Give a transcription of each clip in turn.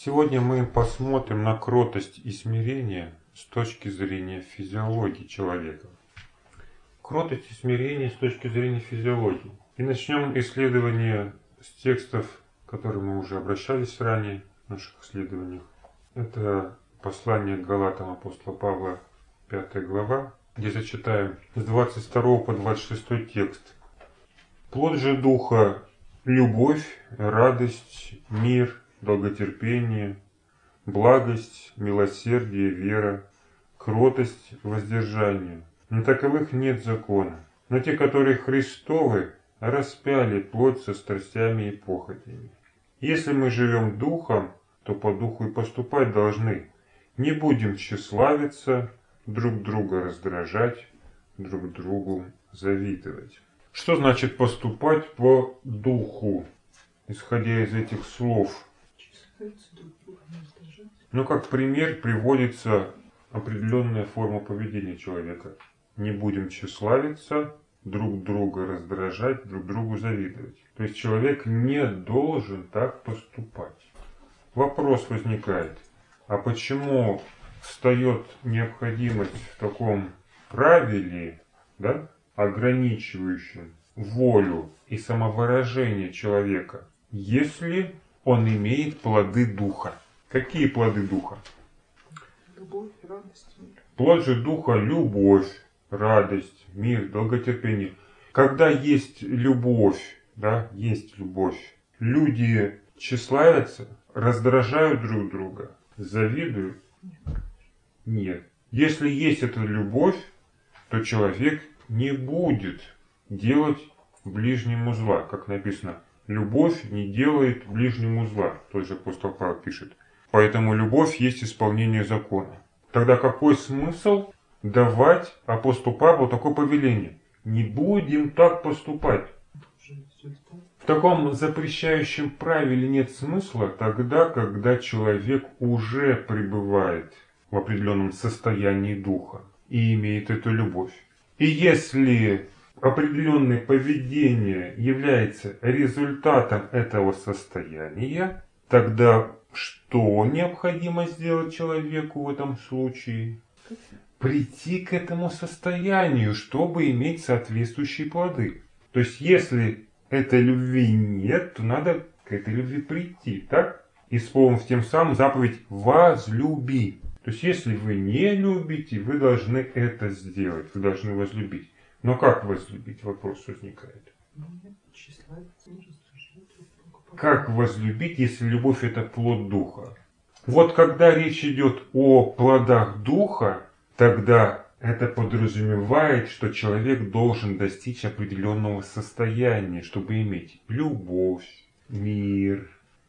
Сегодня мы посмотрим на кротость и смирение с точки зрения физиологии человека. Кротость и смирение с точки зрения физиологии. И начнем исследование с текстов, к которым мы уже обращались ранее в наших исследованиях. Это послание к Галатам апостола Павла, 5 глава, где зачитаем с 22 по 26 текст. «Плод же Духа – любовь, радость, мир, долготерпение, благость, милосердие, вера, кротость, воздержание. На таковых нет закона. Но те, которые Христовы, распяли плоть со страстями и похотями. Если мы живем Духом, то по Духу и поступать должны. Не будем тщеславиться, друг друга раздражать, друг другу завидовать». Что значит поступать по Духу, исходя из этих слов? Ну, как пример приводится определенная форма поведения человека. Не будем тщеславиться, друг друга раздражать, друг другу завидовать. То есть человек не должен так поступать. Вопрос возникает, а почему встает необходимость в таком правиле, да, ограничивающем волю и самовыражение человека, если он имеет плоды Духа? Какие плоды Духа? Любовь, радость, мир. Плод же Духа – любовь, радость, мир, долготерпение. Когда есть любовь, да, есть любовь, люди тщеславятся, раздражают друг друга, завидуют? Нет. Если есть эта любовь, то человек не будет делать ближнему зла, как написано. Любовь не делает ближнему зла, тот же апостол Павел пишет. Поэтому любовь есть исполнение закона. Тогда какой смысл давать апостолу Павлу такое повеление? Не будем так поступать. В таком запрещающем правиле нет смысла тогда, когда человек уже пребывает в определенном состоянии духа и имеет эту любовь. И если определенное поведение является результатом этого состояния, тогда что необходимо сделать человеку в этом случае? Прийти к этому состоянию, чтобы иметь соответствующие плоды. То есть, если этой любви нет, то надо к этой любви прийти, так? Исполнив тем самым заповедь «возлюби». То есть, если вы не любите, вы должны это сделать, вы должны возлюбить. Но как возлюбить? Вопрос возникает. Как возлюбить, если любовь – это плод Духа? Вот когда речь идет о плодах Духа, тогда это подразумевает, что человек должен достичь определенного состояния, чтобы иметь любовь, мир,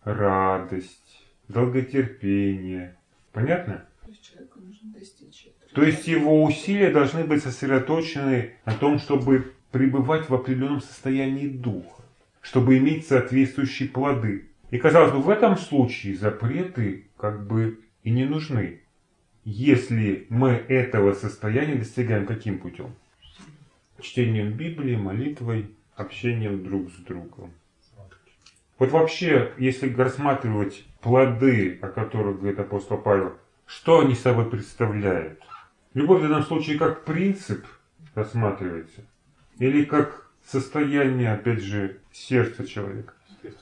радость, долготерпение. Понятно? То есть человеку нужно достичь этого. То есть его усилия должны быть сосредоточены на том, чтобы пребывать в определенном состоянии духа, чтобы иметь соответствующие плоды. И казалось бы, в этом случае запреты как бы и не нужны, если мы этого состояния достигаем каким путем? Чтением Библии, молитвой, общением друг с другом. Вот вообще, если рассматривать плоды, о которых говорит апостол Павел, что они собой представляют? Любовь в данном случае как принцип рассматривается? Или как состояние, опять же, сердца человека?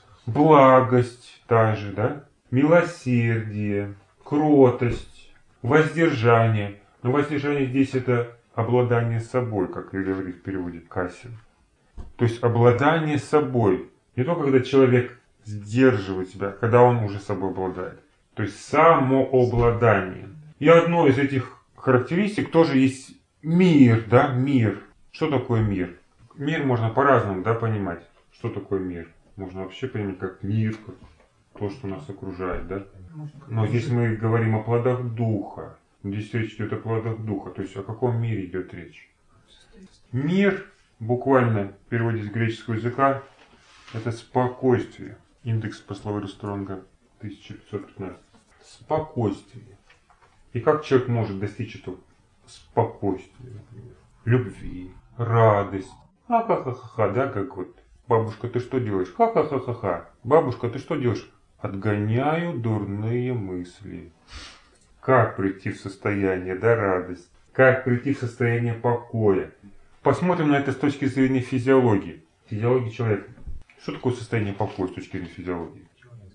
Благость та же, да? Милосердие, кротость, воздержание. Но воздержание здесь это обладание собой, как говорит в переводе Кассин. То есть обладание собой. Не то, когда человек сдерживает себя, когда он уже собой обладает. То есть самообладание. И одной из этих характеристик тоже есть мир, да, мир. Что такое мир? Мир можно по-разному, да, понимать. Что такое мир? Можно вообще понимать как мир, как то, что нас окружает, да. Но здесь мы говорим о плодах Духа. Здесь речь идет о плодах Духа. То есть о каком мире идет речь? Мир, буквально в переводе с греческого языка, это спокойствие. Индекс по словарю Стронга 1515. Спокойствие. И как человек может достичь этого спокойствия, например? Любви, радость. Ха-ха-ха-ха, да, как вот. Бабушка, ты что делаешь? Ха-ха-ха-ха-ха. Бабушка, ты что делаешь? Отгоняю дурные мысли. Как прийти в состояние, да, радость? Как прийти в состояние покоя? Посмотрим на это с точки зрения физиологии. Физиологии человека. Что такое состояние покоя с точки зрения физиологии?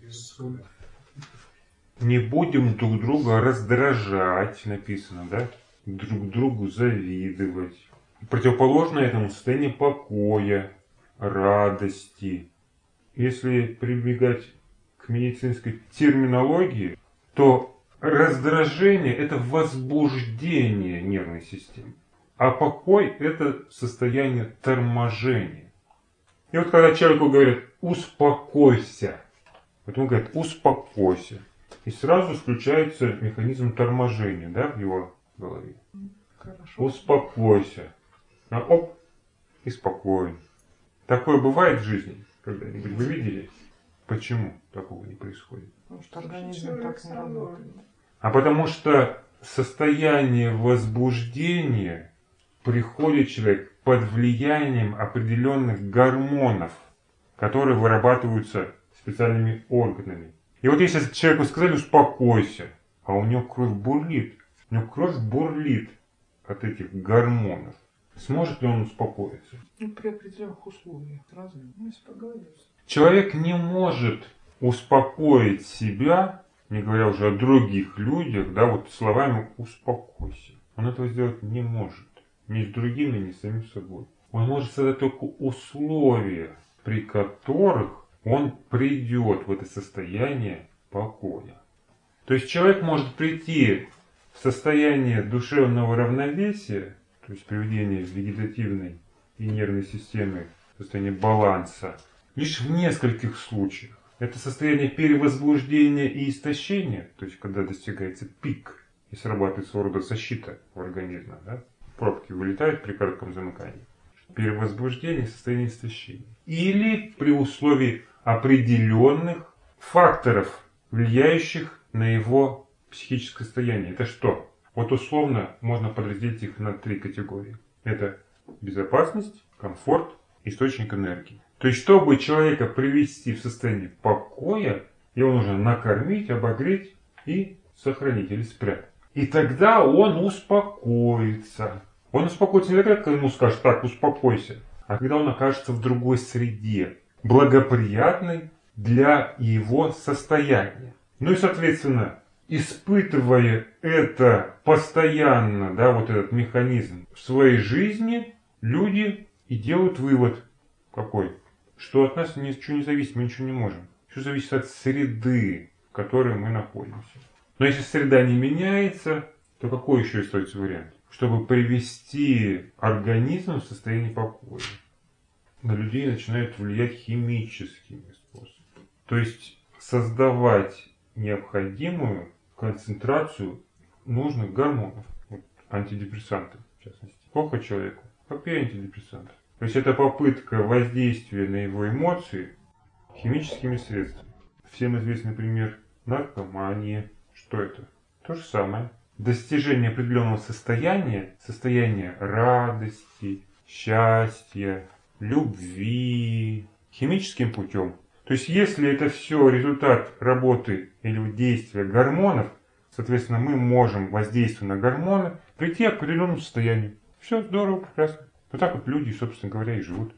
Не будем друг друга раздражать, написано, да? Друг другу завидовать. Противоположно этому состояние покоя, радости. Если прибегать к медицинской терминологии, то раздражение – это возбуждение нервной системы, а покой – это состояние торможения. И вот когда человеку говорят «успокойся», вот он говорит «успокойся», и сразу включается механизм торможения, да, в его голове. Хорошо. Успокойся. А оп, и спокойно. Такое бывает в жизни когда-нибудь? Вы видели? Почему такого не происходит? Потому что организм так не работает. А потому что состояние возбуждения приходит человек под влиянием определенных гормонов, которые вырабатываются специальными органами. И вот если человеку сказали «успокойся», а у него кровь бурлит, от этих гормонов, сможет ли он успокоиться? Ну, при определенных условиях. Разве? Ну, если поговорить. Человек не может успокоить себя, не говоря уже о других людях, да, вот словами «успокойся». Он этого сделать не может. Ни с другими, ни с самим собой. Он может создать только условия, при которых он придет в это состояние покоя. То есть человек может прийти в состояние душевного равновесия, то есть приведение вегетативной и нервной системы в состояние баланса, лишь в нескольких случаях. Это состояние перевозбуждения и истощения, то есть когда достигается пик и срабатывает своего рода защита в организме, да? Пробки вылетают при коротком замыкании. Перевозбуждение, состояние истощения. Или при условии определенных факторов, влияющих на его психическое состояние. Это что? Вот условно можно подразделить их на 3 категории. Это безопасность, комфорт, источник энергии. То есть, чтобы человека привести в состояние покоя, его нужно накормить, обогреть и сохранить или спрятать. И тогда он успокоится. Он успокоится не тогда, когда ему скажут «так, успокойся», а когда он окажется в другой среде, благоприятной для его состояния. Ну и, соответственно, испытывая это постоянно, да, вот этот механизм в своей жизни, люди и делают вывод какой? Что от нас ничего не зависит, мы ничего не можем. Все зависит от среды, в которой мы находимся. Но если среда не меняется, то какой еще остается вариант? Чтобы привести организм в состояние покоя. На людей начинают влиять химическими способами. То есть создавать необходимую концентрацию нужных гормонов. Вот, антидепрессанты, в частности. Плохо человеку? Попей антидепрессанты. То есть это попытка воздействия на его эмоции химическими средствами. Всем известный пример наркомания. Что это? То же самое. Достижение определенного состояния, состояния радости, счастья, любви, химическим путем. То есть если это все результат работы или действия гормонов, соответственно мы можем, воздействуя на гормоны, прийти к определенному состоянию. Все здорово, прекрасно. Вот так вот люди, собственно говоря, и живут.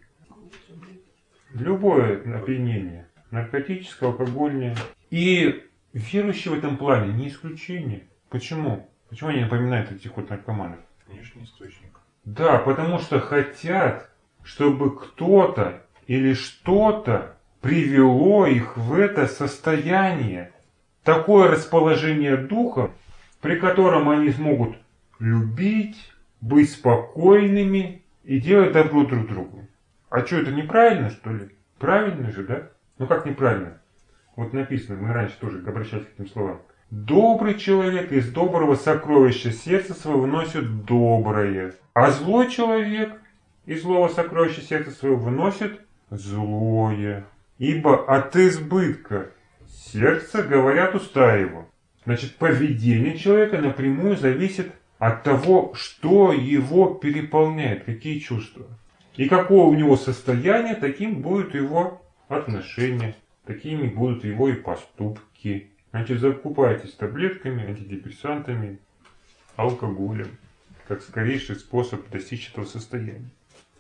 Любое опьянение, наркотическое, алкогольное. И верующие в этом плане не исключение. Почему? Почему они напоминают этих вот наркоманов? Внешний источник. Да, потому что хотят, чтобы кто-то или что-то привело их в это состояние. Такое расположение духа, при котором они смогут любить, быть спокойными и делать добро друг другу. А что, это неправильно, что ли? Правильно же, да? Ну как неправильно? Вот написано, мы раньше тоже обращались к этим словам. Добрый человек из доброго сокровища сердца своего выносит доброе, а злой человек из злого сокровища сердца своего выносит злое. Ибо от избытка сердца говорят уста его. Значит, поведение человека напрямую зависит от того, что его переполняет, какие чувства. И какое у него состояние, таким будет его отношение, такими будут его и поступки. Значит, закупайтесь таблетками, антидепрессантами, алкоголем, как скорейший способ достичь этого состояния.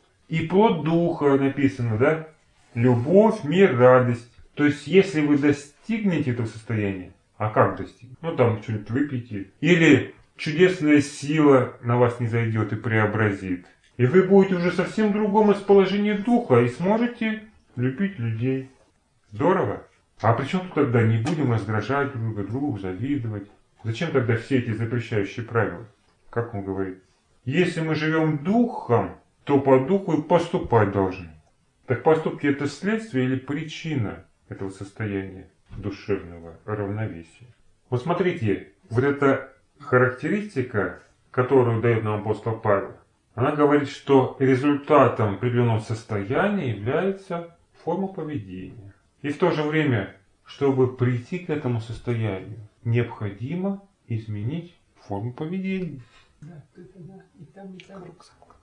И плод духа написано, да? Любовь, мир, радость. То есть, если вы достигнете этого состояния, а как достигнуть? Ну, там что-нибудь выпьете. Или чудесная сила на вас не зайдет и преобразит. И вы будете уже совсем в другом расположении духа и сможете любить людей. Здорово. А при чем тут тогда не будем раздражать друг другу, завидовать? Зачем тогда все эти запрещающие правила? Как он говорит? Если мы живем духом, то по духу и поступать должны. Так поступки это следствие или причина этого состояния душевного равновесия? Вот смотрите, вот эта характеристика, которую дает нам апостол Павел, она говорит, что результатом определенного состояния является форма поведения. И в то же время, чтобы прийти к этому состоянию, необходимо изменить форму поведения. Да, и там, и там.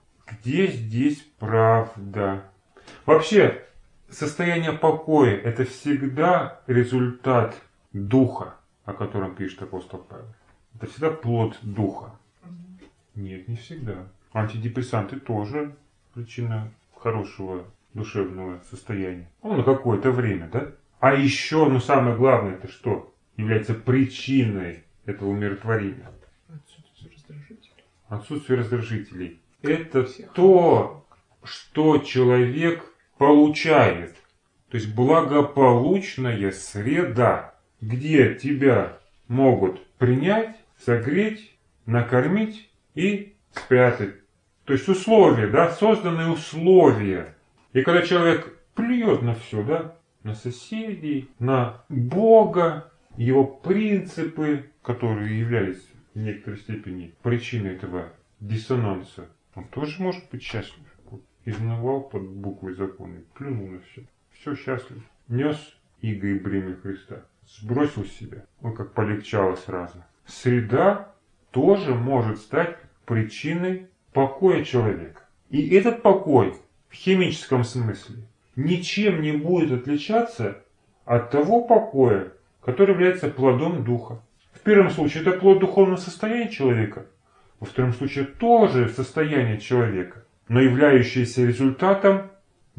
Где здесь правда? Вообще, состояние покоя – это всегда результат духа, о котором пишет апостол Павел. Это всегда плод духа. Нет, не всегда. Антидепрессанты тоже причина хорошего душевного состояния. Ну, на какое-то время, да? А еще, ну самое главное, это что? Является причиной этого умиротворения. Отсутствие раздражителей. Отсутствие раздражителей. Это то, что человек получает. То есть благополучная среда, где тебя могут принять, согреть, накормить и спрятать. То есть условия, да, созданные условия. И когда человек плюет на все, да, на соседей, на Бога, его принципы, которые являлись в некоторой степени причиной этого диссонанса, он тоже может быть счастлив. Изнывал под буквой закона, плюнул на все. Все счастлив. Нес иго и бремя Христа. Сбросил себя. Ой, как полегчало сразу. Среда тоже может стать причиной покоя человека. И этот покой в химическом смысле ничем не будет отличаться от того покоя, который является плодом духа. В первом случае это плод духовного состояния человека, во втором случае тоже состояние человека, но являющееся результатом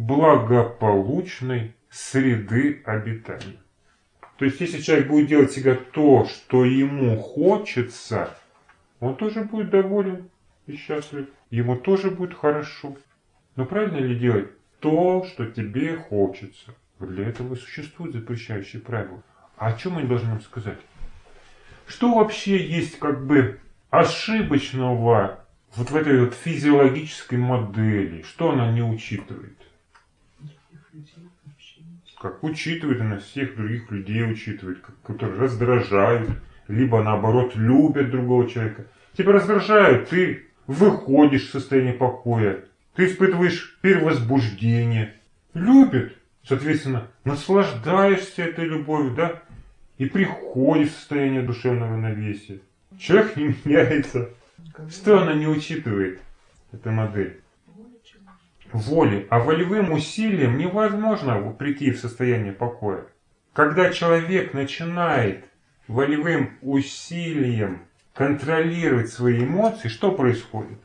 благополучной среды обитания. То есть, если человек будет делать всегда то, что ему хочется, он тоже будет доволен и счастлив. Ему тоже будет хорошо. Но правильно ли делать то, что тебе хочется? Вот для этого и существуют запрещающие правила. А о чем они должны нам сказать? Что вообще есть как бы ошибочного вот в этой вот физиологической модели? Что она не учитывает? Как учитывает, она всех других людей учитывает, которые раздражают, либо наоборот любят другого человека. Тебя раздражают, ты выходишь в состояние покоя, ты испытываешь перевозбуждение. Любят, соответственно, наслаждаешься этой любовью, да, и приходишь в состояние душевного равновесия. Человек не меняется. Что она не учитывает, эта модель? Воли. А волевым усилием невозможно прийти в состояние покоя. Когда человек начинает волевым усилием контролировать свои эмоции, что происходит?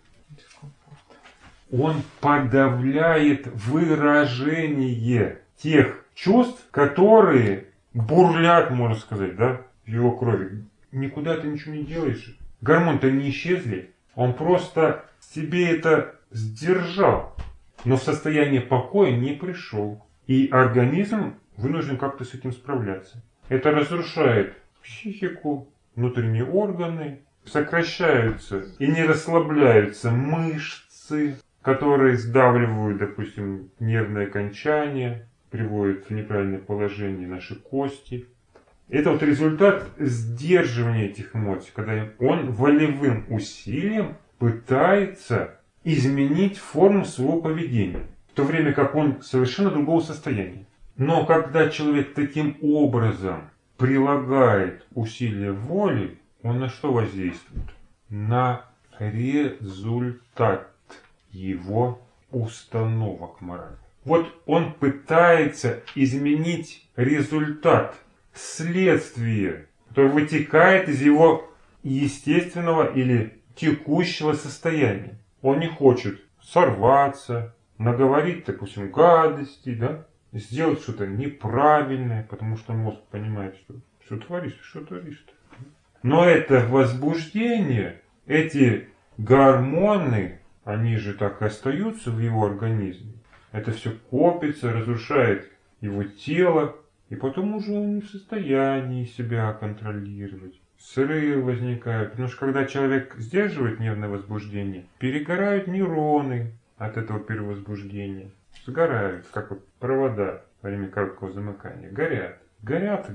Он подавляет выражение тех чувств, которые бурлят, можно сказать, да, в его крови. Никуда ты ничего не делаешь. Гормоны-то не исчезли. Он просто себе это сдержал. Но в состояние покоя не пришел. И организм вынужден как-то с этим справляться. Это разрушает психику, внутренние органы, сокращаются и не расслабляются мышцы, которые сдавливают, допустим, нервные окончания, приводят в неправильное положение наши кости. Это вот результат сдерживания этих эмоций, когда он волевым усилием пытается изменить форму своего поведения, в то время как он совершенно другого состояния. Но когда человек таким образом прилагает усилия воли, он на что воздействует? На результат его установок моральных. Вот он пытается изменить результат, следствие, которое вытекает из его естественного или текущего состояния. Он не хочет сорваться, наговорить, допустим, гадости, да? Сделать что-то неправильное, потому что мозг понимает, что творишь-то. Но это возбуждение, эти гормоны, они же так и остаются в его организме. Это все копится, разрушает его тело, и потом уже он не в состоянии себя контролировать. Срывы возникают, потому что когда человек сдерживает нервное возбуждение, перегорают нейроны от этого перевозбуждения. Сгорают, как вот провода во время короткого замыкания. Горят.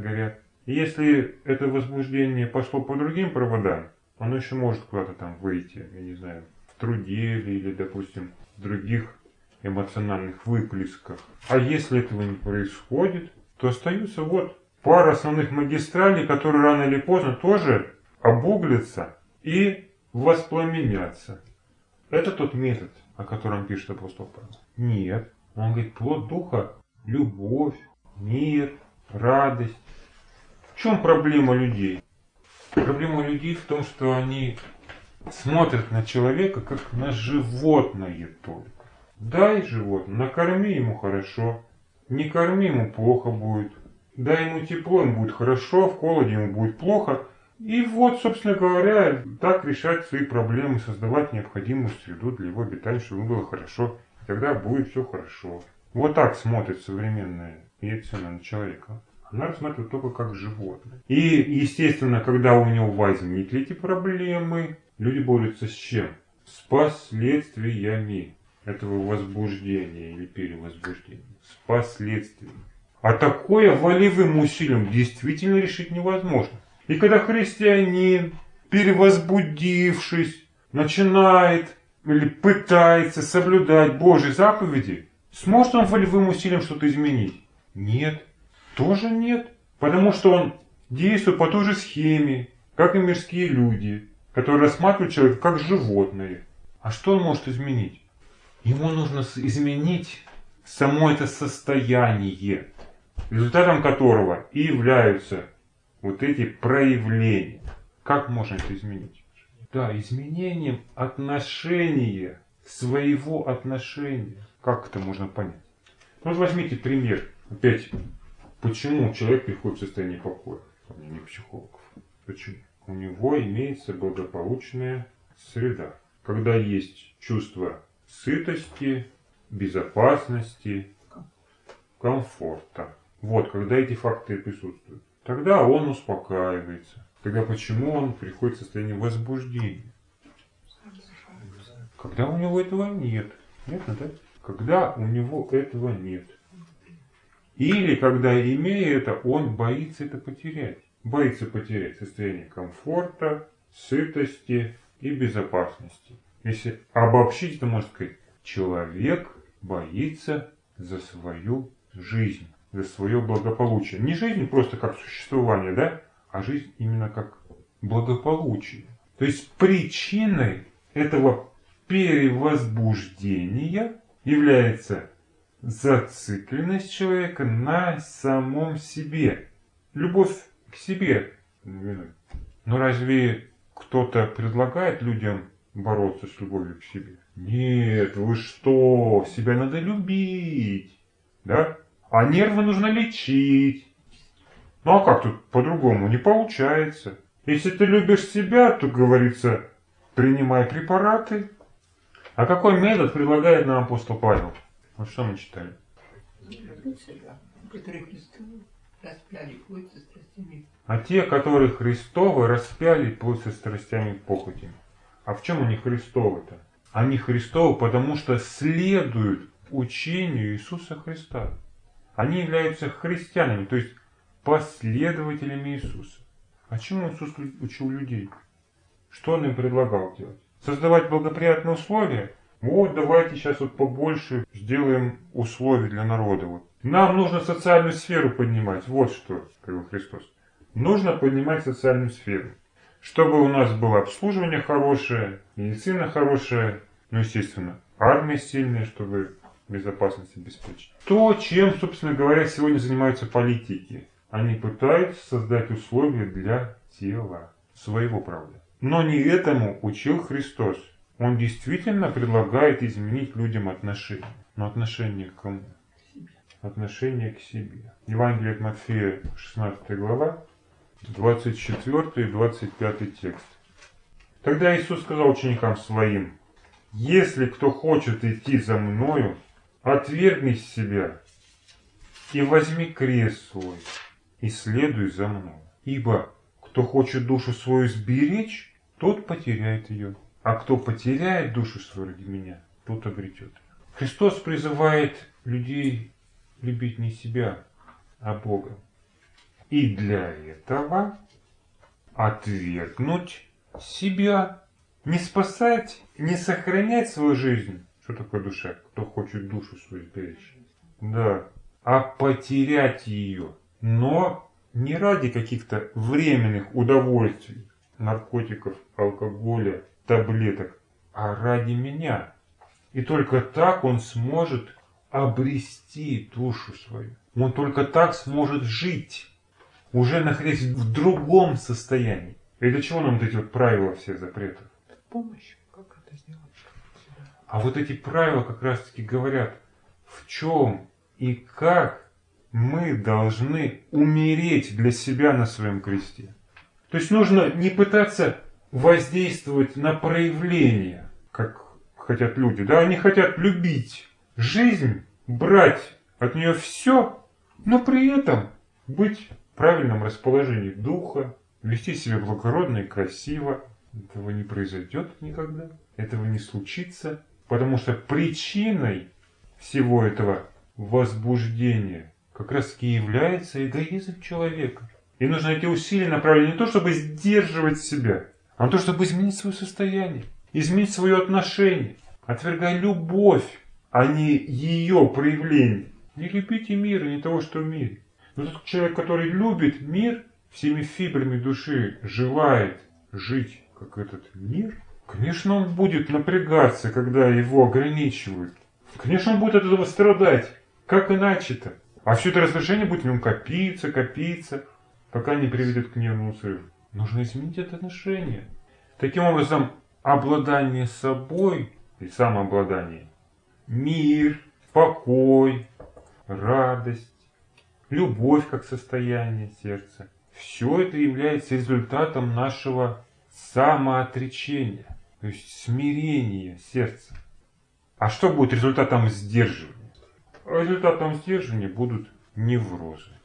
И если это возбуждение пошло по другим проводам, оно еще может куда-то там выйти, я не знаю, в труде или, допустим, в других эмоциональных выплесках. А если этого не происходит, то остаются вот пара основных магистралей, которые рано или поздно тоже обуглятся и воспламенятся. Это тот метод, о котором пишет апостол Павел. Нет. Он говорит, плод духа – любовь, мир, радость. В чем проблема людей? Проблема людей в том, что они смотрят на человека как на животное только. Дай животное, накорми ему хорошо, не корми ему плохо будет. Дай ему тепло, ему будет хорошо, в холоде ему будет плохо. И вот, собственно говоря, так решать свои проблемы, создавать необходимую среду для его обитания, чтобы ему было хорошо. И тогда будет все хорошо. Вот так смотрит современная медицина на человека. Она рассматривает только как животное. И, естественно, когда у него возникли эти проблемы, люди борются с чем? С последствиями этого возбуждения или перевозбуждения. С последствиями. А такое волевым усилием действительно решить невозможно. И когда христианин, перевозбудившись, начинает или пытается соблюдать Божьи заповеди, сможет он волевым усилием что-то изменить? Нет. Тоже нет. Потому что он действует по той же схеме, как и мирские люди, которые рассматривают человека как животное. А что он может изменить? Ему нужно изменить само это состояние, результатом которого и являются вот эти проявления. Как можно это изменить? Да, изменением отношения, своего отношения. Как это можно понять? Вот возьмите пример. Опять, почему человек приходит в состояние покоя? Не психологов. Почему? У него имеется благополучная среда. Когда есть чувство сытости, безопасности, комфорта. Вот, когда эти факторы присутствуют. Тогда он успокаивается. Тогда почему он приходит в состояние возбуждения? Когда у него этого нет. Понятно, да? Когда у него этого нет. Или когда, имея это, он боится это потерять. Боится потерять состояние комфорта, сытости и безопасности. Если обобщить, то можно сказать, человек боится за свою жизнь. За свое благополучие. Не жизнь просто как существование, да? А жизнь именно как благополучие. То есть причиной этого перевозбуждения является зацикленность человека на самом себе. Любовь к себе. Но разве кто-то предлагает людям бороться с любовью к себе? Нет, вы что? Себя надо любить. Да? А нервы нужно лечить. Ну а как тут по-другому? Не получается. Если ты любишь себя, то, говорится, принимай препараты. А какой метод предлагает нам апостол Павел? Вот что мы читали? А те, которые Христовы, распяли плоть со страстями и похотями. А в чем они Христовы-то? Они Христовы, потому что следуют учению Иисуса Христа. Они являются христианами, то есть последователями Иисуса. А чему Иисус учил людей? Что Он им предлагал делать? Создавать благоприятные условия? Вот давайте сейчас вот побольше сделаем условий для народа. Вот. Нам нужно социальную сферу поднимать. Вот что сказал Христос. Нужно поднимать социальную сферу. Чтобы у нас было обслуживание хорошее, медицина хорошая, ну естественно, армия сильная, чтобы безопасность обеспечить. То, чем, собственно говоря, сегодня занимаются политики. Они пытаются создать условия для тела своего, правда. Но не этому учил Христос. Он действительно предлагает изменить людям отношения. Но отношение к кому? Отношение к себе. Евангелие от Матфея, 16 глава, 24 и 25 текст. Тогда Иисус сказал ученикам своим: «Если кто хочет идти за Мною, отвергни себя и возьми крест свой, и следуй за Мною. Ибо кто хочет душу свою сберечь, тот потеряет ее, а кто потеряет душу свою ради Меня, тот обретет». Христос призывает людей любить не себя, а Бога. И для этого отвергнуть себя, не спасать, не сохранять свою жизнь. Что такое душа? Кто хочет душу свою сберечь? Да. А потерять ее. Но не ради каких-то временных удовольствий, наркотиков, алкоголя, таблеток, а ради Меня. И только так он сможет обрести душу свою. Он только так сможет жить, уже находясь в другом состоянии. И для чего нам вот эти вот правила всех запретов? Помощь. Как это сделать? А вот эти правила как раз таки говорят, в чем и как мы должны умереть для себя на своем кресте. То есть нужно не пытаться воздействовать на проявление, как хотят люди. Да, они хотят любить жизнь, брать от нее все, но при этом быть в правильном расположении духа, вести себя благородно и красиво. Этого не произойдет никогда. Этого не случится. Потому что причиной всего этого возбуждения как раз таки является эгоизм человека. И нужно эти усилия направить не то, чтобы сдерживать себя, а на то, чтобы изменить свое состояние, изменить свое отношение, отвергая любовь, а не ее проявление. Не любите мир, и не того, что в мире. Но тот человек, который любит мир, всеми фибрами души желает жить, как этот мир, конечно, он будет напрягаться, когда его ограничивают. Конечно, он будет от этого страдать. Как иначе-то? А все это разрушение будет в нем копиться, пока не приведет к нервному срыву. Нужно изменить это отношение. Таким образом, обладание собой и самообладание, мир, покой, радость, любовь как состояние сердца, все это является результатом нашего самоотречения, то есть смирения сердца. А что будет результатом сдерживания? Результатом сдерживания будут неврозы.